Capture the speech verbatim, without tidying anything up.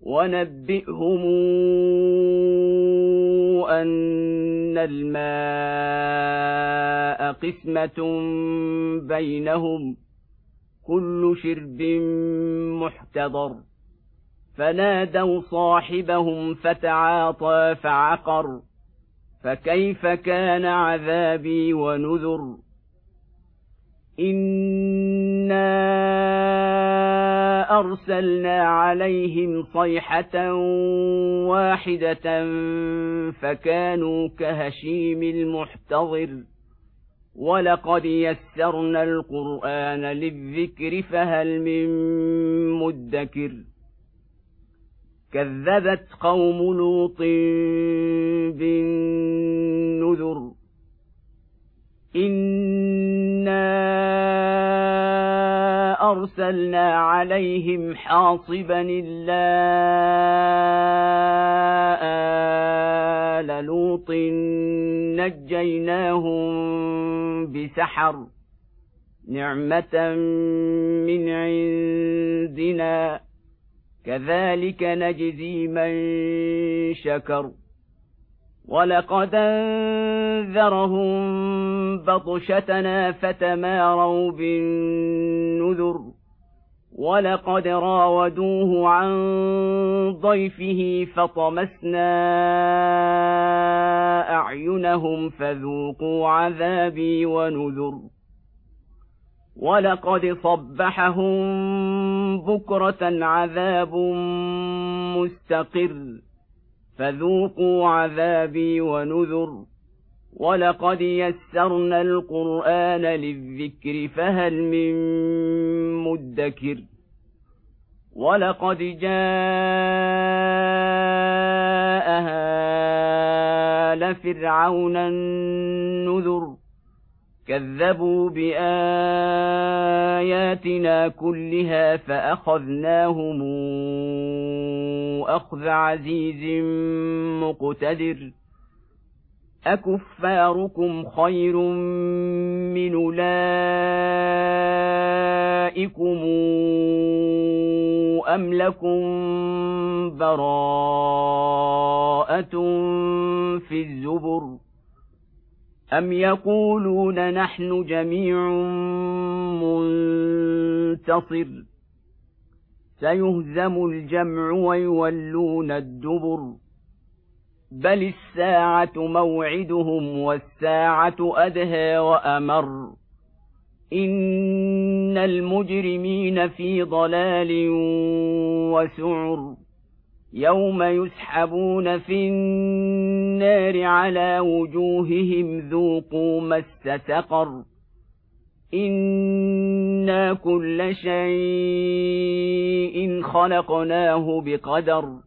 ونبئهم أن الماء قسمة بينهم كل شرب محتضر فنادوا صاحبهم فتعاطى فعقر فكيف كان عذابي ونذر إنا أرسلنا عليهم صيحة واحدة فكانوا كهشيم المحتضر ولقد يسرنا القرآن للذكر فهل من مدكر كذبت قوم لوط بالنذر إنا أرسلنا عليهم حاصبا إلا آل لوط نجيناهم بسحر نعمة من عندنا كذلك نجزي من شكر ولقد أنذرهم بطشتنا فتماروا بالنذر ولقد راودوه عن ضيفه فطمسنا أعينهم فذوقوا عذابي ونذر ولقد صبحهم بكرة عذاب مستقر فذوقوا عذابي ونذر ولقد يسرنا القرآن للذكر فهل من مدكر ولقد جاء آل فرعون النذر كذبوا بآياتنا كلها فأخذناهم أخذ عزيز مقتدر أكفاركم خير من أولئكم أم لكم براءة في الزبر أم يقولون نحن جميع منتصر سيهزم الجمع ويولون الدبر بل الساعة موعدهم والساعة أدهى وأمر إن المجرمين في ضلال وسعر يوم يسحبون في النار على وجوههم ذوقوا مس سقر إنا كل شيء خلقناه بقدر